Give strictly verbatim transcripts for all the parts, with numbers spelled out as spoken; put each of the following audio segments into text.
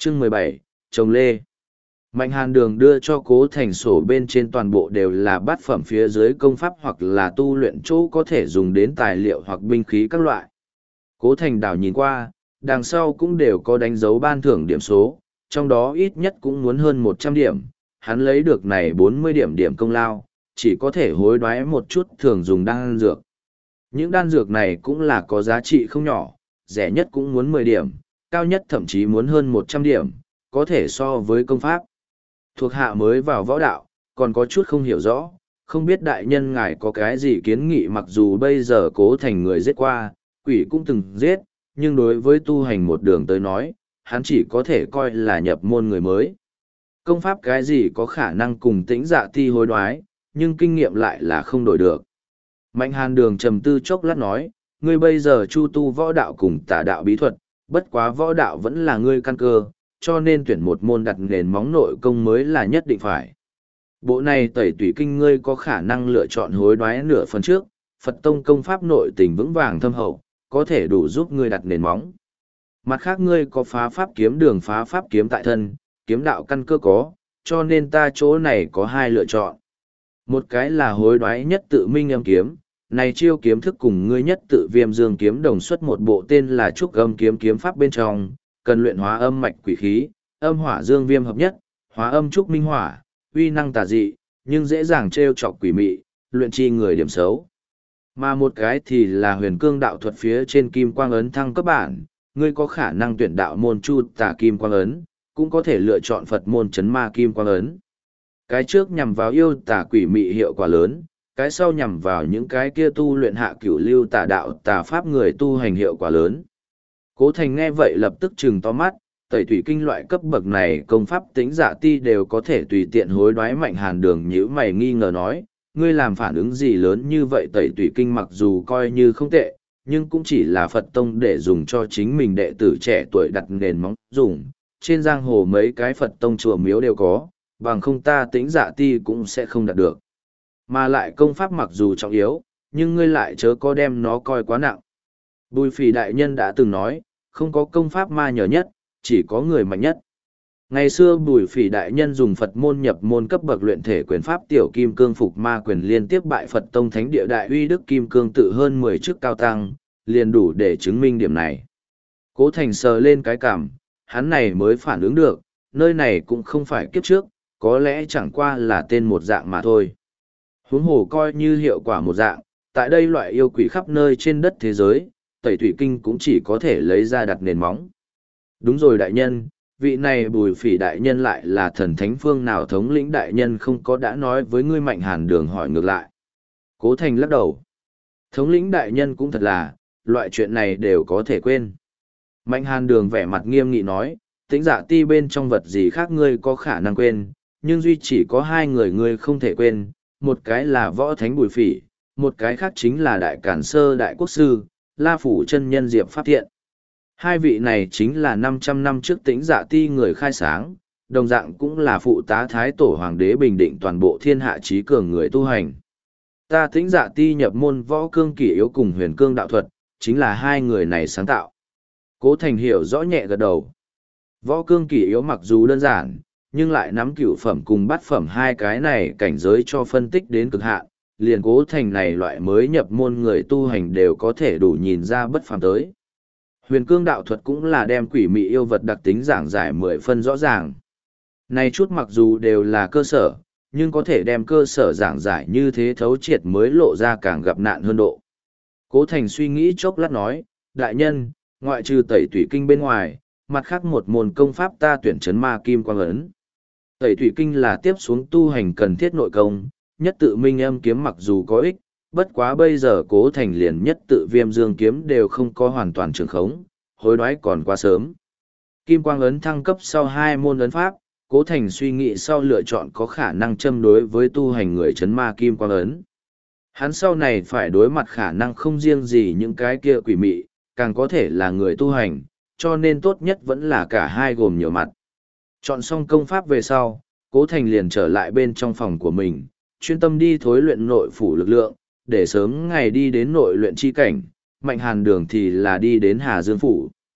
Chương mười bảy, Trồng Lê. Mạnh Hàn Đường đưa cho Cố Thành sổ bên trên toàn bộ đều là bát phẩm phía dưới công pháp hoặc là tu luyện chỗ có thể dùng đến tài liệu hoặc binh khí các loại. Cố Thành đảo nhìn qua, đằng sau cũng đều có đánh dấu ban thưởng điểm số, trong đó ít nhất cũng muốn hơn một trăm điểm, hắn lấy được này bốn mươi điểm điểm công lao, chỉ có thể hối đoái một chút thường dùng đan dược. Những đan dược này cũng là có giá trị không nhỏ, rẻ nhất cũng muốn mười điểm, cao nhất thậm chí muốn hơn một trăm điểm, có thể so với công pháp. Thuộc hạ mới vào võ đạo, còn có chút không hiểu rõ, không biết đại nhân ngài có cái gì kiến nghị. Mặc dù bây giờ Cố Thành người giết qua, quỷ cũng từng giết, nhưng đối với tu hành một đường tới nói, hắn chỉ có thể coi là nhập môn người mới. Công pháp cái gì có khả năng cùng Tĩnh Dạ Ti hối đoái, nhưng kinh nghiệm lại là không đổi được. Mạnh Hàn Đường trầm tư chốc lát nói, ngươi bây giờ chu tu võ đạo cùng tả đạo bí thuật, bất quá võ đạo vẫn là ngươi căn cơ, cho nên tuyển một môn đặt nền móng nội công mới là nhất định phải. Bộ này tẩy tủy kinh ngươi có khả năng lựa chọn hối đoái nửa phần trước, Phật tông công pháp nội tình vững vàng thâm hậu, có thể đủ giúp ngươi đặt nền móng. Mặt khác ngươi có phá pháp kiếm đường phá pháp kiếm tại thân, kiếm đạo căn cơ có, cho nên ta chỗ này có hai lựa chọn. Một cái là hối đoái nhất tự minh âm kiếm, này chiêu kiếm thức cùng ngươi nhất tự viêm dương kiếm đồng xuất một bộ tên là trúc âm kiếm kiếm pháp bên trong, cần luyện hóa âm mạch quỷ khí, âm hỏa dương viêm hợp nhất, hóa âm trúc minh hỏa, uy năng tà dị, nhưng dễ dàng trêu chọc quỷ mị, luyện chi người điểm xấu. Mà một cái thì là huyền cương đạo thuật phía trên kim quang ấn thăng cấp bản, ngươi có khả năng tuyển đạo môn chu tà kim quang ấn, cũng có thể lựa chọn Phật môn chấn ma kim quang ấn. Cái trước nhằm vào yêu tà quỷ mị hiệu quả lớn, cái sau nhằm vào những cái kia tu luyện hạ cửu lưu tà đạo tà pháp người tu hành hiệu quả lớn. Cố Thành nghe vậy lập tức trừng to mắt, tẩy thủy kinh loại cấp bậc này công pháp Tĩnh Dạ Ti đều có thể tùy tiện hối đoái. Mạnh Hàn Đường nhíu mày nghi ngờ nói, ngươi làm phản ứng gì lớn như vậy? Tẩy thủy kinh mặc dù coi như không tệ, nhưng cũng chỉ là Phật tông để dùng cho chính mình đệ tử trẻ tuổi đặt nền móng dùng, trên giang hồ mấy cái Phật tông chùa miếu đều có, bằng không ta Tĩnh Dạ Ti cũng sẽ không đạt được. Mà lại công pháp mặc dù trọng yếu, nhưng ngươi lại chớ có đem nó coi quá nặng. Bùi Phỉ đại nhân đã từng nói, không có công pháp ma nhờ nhất, chỉ có người mạnh nhất. Ngày xưa Bùi Phỉ đại nhân dùng Phật môn nhập môn cấp bậc luyện thể quyền pháp tiểu kim cương phục ma quyền liên tiếp bại Phật tông thánh địa đại uy đức kim cương tự hơn mười chức cao tăng, liền đủ để chứng minh điểm này. Cố Thành sờ lên cái cảm, hắn này mới phản ứng được, nơi này cũng không phải kiếp trước, có lẽ chẳng qua là tên một dạng mà thôi. Huống hồ coi như hiệu quả một dạng, tại đây loại yêu quỷ khắp nơi trên đất thế giới, tẩy thủy kinh cũng chỉ có thể lấy ra đặt nền móng. Đúng rồi đại nhân, vị này Bùi Phỉ đại nhân lại là thần thánh phương nào? Thống lĩnh đại nhân không có đã nói với ngươi? Mạnh Hàn Đường hỏi ngược lại. Cố Thành lắc đầu. Thống lĩnh đại nhân cũng thật là, loại chuyện này đều có thể quên. Mạnh Hàn Đường vẻ mặt nghiêm nghị nói, Tĩnh Dạ Ti bên trong vật gì khác ngươi có khả năng quên, nhưng duy chỉ có hai người ngươi không thể quên, một cái là võ thánh Bùi Phỉ, một cái khác chính là đại cản sơ đại quốc sư, La Phủ chân nhân Diệp Pháp Thiện. Hai vị này chính là năm trăm năm trước Tĩnh Dạ Ti người khai sáng, đồng dạng cũng là phụ tá thái tổ hoàng đế bình định toàn bộ thiên hạ trí cường người tu hành. Ta Tĩnh Dạ Ti nhập môn võ cương kỷ yếu cùng huyền cương đạo thuật, chính là hai người này sáng tạo. Cố Thành hiểu rõ nhẹ gật đầu. Võ cương kỷ yếu mặc dù đơn giản, nhưng lại nắm cửu phẩm cùng bát phẩm hai cái này cảnh giới cho phân tích đến cực hạn, liền Cố Thành này loại mới nhập môn người tu hành đều có thể đủ nhìn ra bất phàm tới. Huyền cương đạo thuật cũng là đem quỷ mị yêu vật đặc tính giảng giải mười phân rõ ràng. Này chút mặc dù đều là cơ sở, nhưng có thể đem cơ sở giảng giải như thế thấu triệt mới lộ ra càng gặp nạn hơn độ. Cố Thành suy nghĩ chốc lát nói, đại nhân, ngoại trừ tẩy thủy kinh bên ngoài, mặt khác một môn công pháp ta tuyển chấn ma kim quang ấn. Tẩy thủy kinh là tiếp xuống tu hành cần thiết nội công, nhất tự minh âm kiếm mặc dù có ích, bất quá bây giờ Cố Thành liền nhất tự viêm dương kiếm đều không có hoàn toàn trường khống, hối đoái còn quá sớm. Kim quang ấn thăng cấp sau hai môn ấn pháp, Cố Thành suy nghĩ sau lựa chọn có khả năng châm đối với tu hành người chấn ma kim quang ấn. Hắn sau này phải đối mặt khả năng không riêng gì những cái kia quỷ mị, càng có thể là người tu hành, cho nên tốt nhất vẫn là cả hai gồm nhiều mặt. Chọn xong công pháp về sau, Cố Thành liền trở lại bên trong phòng của mình, chuyên tâm đi thối luyện nội phủ lực lượng, để sớm ngày đi đến nội luyện chi cảnh. Mạnh Hàn Đường thì là đi đến Hà Dương Phủ.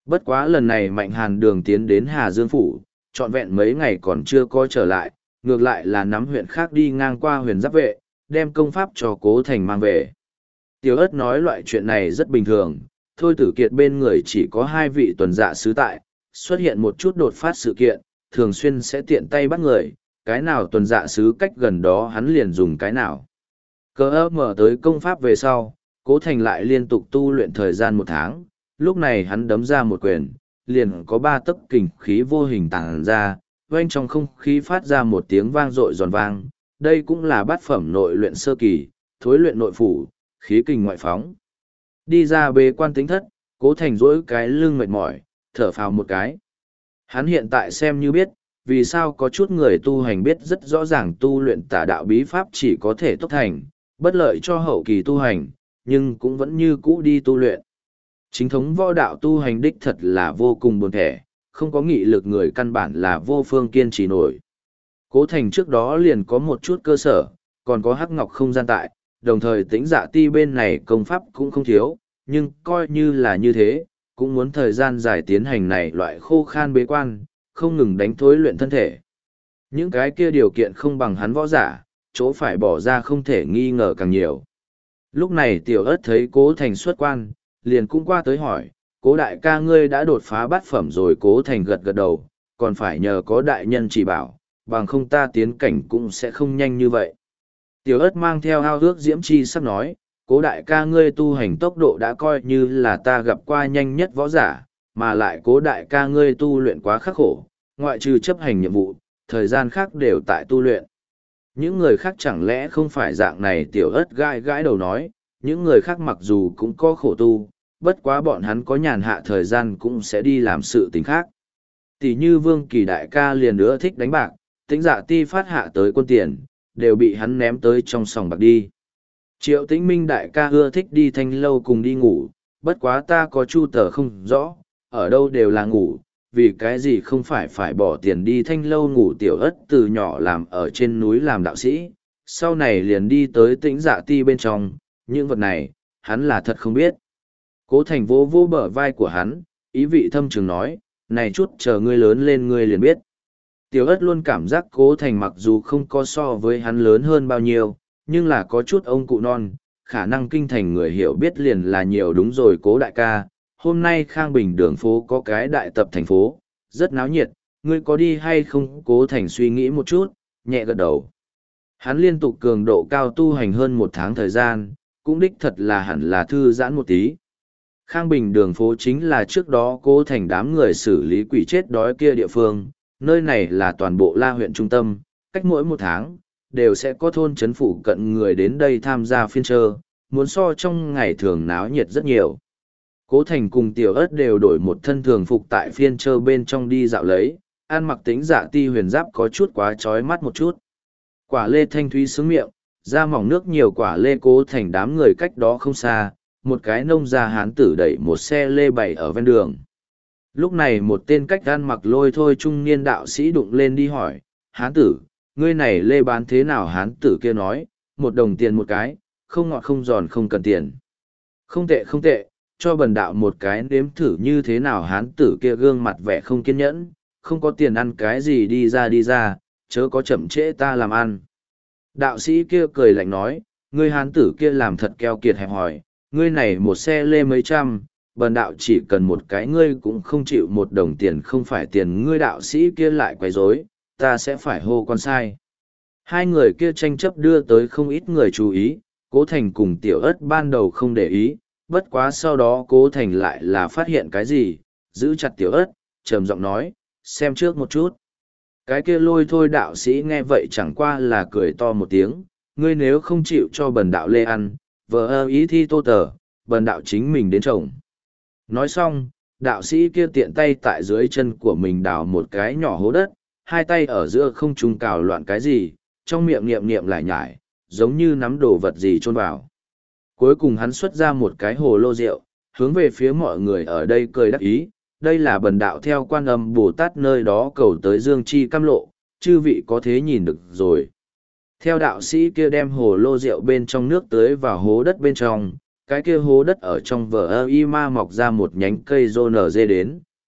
Bất quá lần này Mạnh Hàn Đường tiến đến Hà Dương Phủ, trọn vẹn mấy ngày còn chưa có trở lại, ngược lại là nắm huyện khác đi ngang qua huyền giáp vệ, đem công pháp cho Cố Thành mang về. Tiểu ất nói loại chuyện này rất bình thường, Thôi Tử Kiệt bên người chỉ có hai vị tuần dạ sứ tại, xuất hiện một chút đột phát sự kiện, thường xuyên sẽ tiện tay bắt người, cái nào tuần dạ sứ cách gần đó hắn liền dùng cái nào. Cơ ơ mở tới công pháp về sau, Cố Thành lại liên tục tu luyện thời gian một tháng, lúc này hắn đấm ra một quyền, liền có ba tấc kình khí vô hình tàng ra, oanh trong không khí phát ra một tiếng vang dội giòn vang, đây cũng là bát phẩm nội luyện sơ kỳ, thối luyện nội phủ, khí kình ngoại phóng. Đi ra bế quan tính thất, Cố Thành rỗi cái lưng mệt mỏi, thở phào một cái. Hắn hiện tại xem như biết, vì sao có chút người tu hành biết rất rõ ràng tu luyện tà đạo bí pháp chỉ có thể tốc thành, bất lợi cho hậu kỳ tu hành, nhưng cũng vẫn như cũ đi tu luyện. Chính thống võ đạo tu hành đích thật là vô cùng buồn thẻ, không có nghị lực người căn bản là vô phương kiên trì nổi. Cố Thành trước đó liền có một chút cơ sở, còn có hắc ngọc không gian tại, đồng thời tĩnh dạ ti bên này công pháp cũng không thiếu, nhưng coi như là như thế, cũng muốn thời gian dài tiến hành này loại khô khan bế quan, không ngừng đánh thối luyện thân thể. Những cái kia điều kiện không bằng hắn võ giả, chỗ phải bỏ ra không thể nghi ngờ càng nhiều. Lúc này tiểu ớt thấy Cố Thành xuất quan, liền cũng qua tới hỏi, Cố đại ca ngươi đã đột phá bát phẩm rồi. Cố Thành gật gật đầu, còn phải nhờ có đại nhân chỉ bảo, bằng không ta tiến cảnh cũng sẽ không nhanh như vậy. Tiểu ớt mang theo ao ước diễm chi sắp nói, Cố đại ca ngươi tu hành tốc độ đã coi như là ta gặp qua nhanh nhất võ giả, mà lại Cố đại ca ngươi tu luyện quá khắc khổ, ngoại trừ chấp hành nhiệm vụ, thời gian khác đều tại tu luyện. Những người khác chẳng lẽ không phải dạng này? Tiểu ớt gãi gãi đầu nói, những người khác mặc dù cũng có khổ tu, bất quá bọn hắn có nhàn hạ thời gian cũng sẽ đi làm sự tình khác. Tỷ như Vương Kỳ đại ca liền nữa thích đánh bạc, Tĩnh Dạ ti phát hạ tới quân tiền, đều bị hắn ném tới trong sòng bạc đi. Triệu Tĩnh Minh đại ca ưa thích đi thanh lâu cùng đi ngủ, bất quá ta có chu tờ không rõ, ở đâu đều là ngủ, vì cái gì không phải phải bỏ tiền đi thanh lâu ngủ. Tiểu ất từ nhỏ làm ở trên núi làm đạo sĩ, sau này liền đi tới Tĩnh Dạ ti bên trong, những vật này, hắn là thật không biết. Cố Thành vô vô bờ vai của hắn, ý vị thâm trường nói, này chút chờ ngươi lớn lên ngươi liền biết. Tiểu ất luôn cảm giác Cố Thành mặc dù không có so với hắn lớn hơn bao nhiêu, nhưng là có chút ông cụ non, khả năng kinh thành người hiểu biết liền là nhiều. Đúng rồi Cố đại ca, hôm nay Khang Bình đường phố có cái đại tập thành phố, rất náo nhiệt, ngươi có đi hay không? Cố Thành suy nghĩ một chút, nhẹ gật đầu. Hắn liên tục cường độ cao tu hành hơn một tháng thời gian, cũng đích thật là hẳn là thư giãn một tí. Khang Bình đường phố chính là trước đó Cố Thành đám người xử lý quỷ chết đói kia địa phương, nơi này là toàn bộ La huyện trung tâm, cách mỗi một tháng, đều sẽ có thôn trấn phủ cận người đến đây tham gia phiên chợ, muốn so trong ngày thường náo nhiệt rất nhiều. Cố Thành cùng Tiểu ớt đều đổi một thân thường phục tại phiên chợ bên trong đi dạo lấy, ăn mặc Tĩnh Dạ ti huyền giáp có chút quá trói mắt một chút. Quả lê thanh thúy sướng miệng, ra mỏng nước nhiều quả lê. Cố Thành đám người cách đó không xa, một cái nông gia hán tử đẩy một xe lê bày ở ven đường. Lúc này một tên cách gan mặc lôi thôi trung niên đạo sĩ đụng lên đi hỏi, hán tử, ngươi này lê bán thế nào? Hán tử kia nói, một đồng tiền một cái, không ngọt không giòn không cần tiền. Không tệ không tệ, cho bần đạo một cái nếm thử như thế nào? Hán tử kia gương mặt vẻ không kiên nhẫn, không có tiền ăn cái gì, đi ra đi ra, chớ có chậm trễ ta làm ăn. Đạo sĩ kia cười lạnh nói, ngươi hán tử kia làm thật keo kiệt hẹp hòi, ngươi này một xe lê mấy trăm, bần đạo chỉ cần một cái ngươi cũng không chịu một đồng tiền, không phải tiền ngươi. Đạo sĩ kia lại quấy rối, ta sẽ phải hô con sai. Hai người kia tranh chấp đưa tới không ít người chú ý, Cố Thành cùng Tiểu ớt ban đầu không để ý, bất quá sau đó Cố Thành lại là phát hiện cái gì, giữ chặt Tiểu ớt, trầm giọng nói, xem trước một chút. Cái kia lôi thôi đạo sĩ nghe vậy chẳng qua là cười to một tiếng, ngươi nếu không chịu cho bần đạo lê ăn, vờ ơ ý thi tô tờ, bần đạo chính mình đến trồng. Nói xong, đạo sĩ kia tiện tay tại dưới chân của mình đào một cái nhỏ hố đất, hai tay ở giữa không trung cào loạn cái gì, trong miệng niệm niệm lại nhải, giống như nắm đồ vật gì chôn vào. Cuối cùng hắn xuất ra một cái hồ lô rượu, hướng về phía mọi người ở đây cười đắc ý, đây là bần đạo theo Quan Âm Bồ Tát nơi đó cầu tới dương chi cam lộ, chư vị có thế nhìn được rồi. Theo đạo sĩ kia đem hồ lô rượu bên trong nước tưới vào hố đất bên trong, cái kia hố đất ở trong vở ơ y ma mọc ra một nhánh cây rô nở dê đến,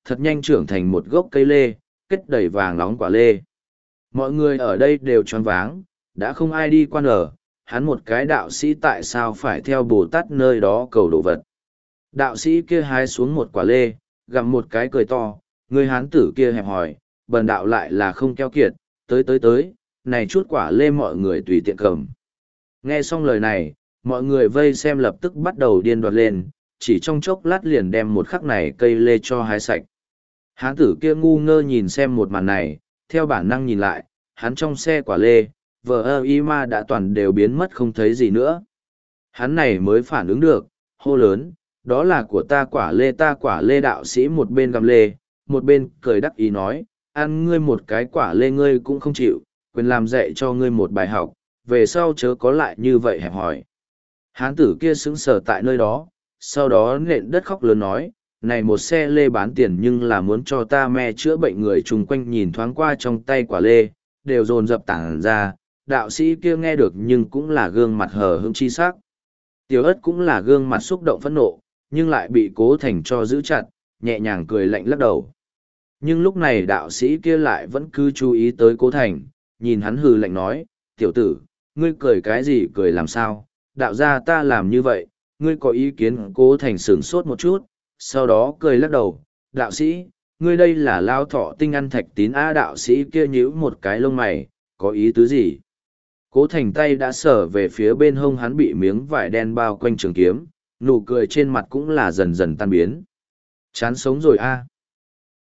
thật nhanh trưởng thành một gốc cây lê, kết đầy vàng nóng quả lê. Mọi người ở đây đều choáng váng, đã không ai đi quan ở, hắn một cái đạo sĩ tại sao phải theo Bồ Tát nơi đó cầu đồ vật. Đạo sĩ kia hái xuống một quả lê, gặm một cái cười to, người hán tử kia hẹp hỏi, bần đạo lại là không keo kiệt, tới tới tới, này chút quả lê mọi người tùy tiện cầm. Nghe xong lời này, mọi người vây xem lập tức bắt đầu điên đoạt lên, chỉ trong chốc lát liền đem một khắc này cây lê cho hái sạch. Hán tử kia ngu ngơ nhìn xem một màn này, theo bản năng nhìn lại, hắn trong xe quả lê, vờ ơ y ma đã toàn đều biến mất không thấy gì nữa. Hắn này mới phản ứng được, hô lớn, đó là của ta quả lê ta quả lê đạo sĩ một bên gặm lê, một bên cười đắc ý nói, ăn ngươi một cái quả lê ngươi cũng không chịu, quyền làm dạy cho ngươi một bài học, về sau chớ có lại như vậy hẹp hỏi. Hán tử kia sững sờ tại nơi đó, sau đó nện đất khóc lớn nói, này một xe lê bán tiền nhưng là muốn cho ta me chữa bệnh người chung quanh nhìn thoáng qua trong tay quả lê, đều dồn dập tản ra, đạo sĩ kia nghe được nhưng cũng là gương mặt hờ hững chi sắc. Tiểu ất cũng là gương mặt xúc động phẫn nộ, nhưng lại bị cố thành cho giữ chặt, nhẹ nhàng cười lạnh lắc đầu. Nhưng lúc này đạo sĩ kia lại vẫn cứ chú ý tới cố thành, nhìn hắn hừ lạnh nói, tiểu tử, ngươi cười cái gì cười làm sao, đạo gia ta làm như vậy, ngươi có ý kiến cố thành sửng sốt một chút, sau đó cười lắc đầu, đạo sĩ, ngươi đây là lao thọ tinh ăn thạch tín á đạo sĩ kia nhíu một cái lông mày, có ý tứ gì? Cố thành tay đã sở về phía bên hông hắn bị miếng vải đen bao quanh trường kiếm, nụ cười trên mặt cũng là dần dần tan biến. Chán sống rồi a.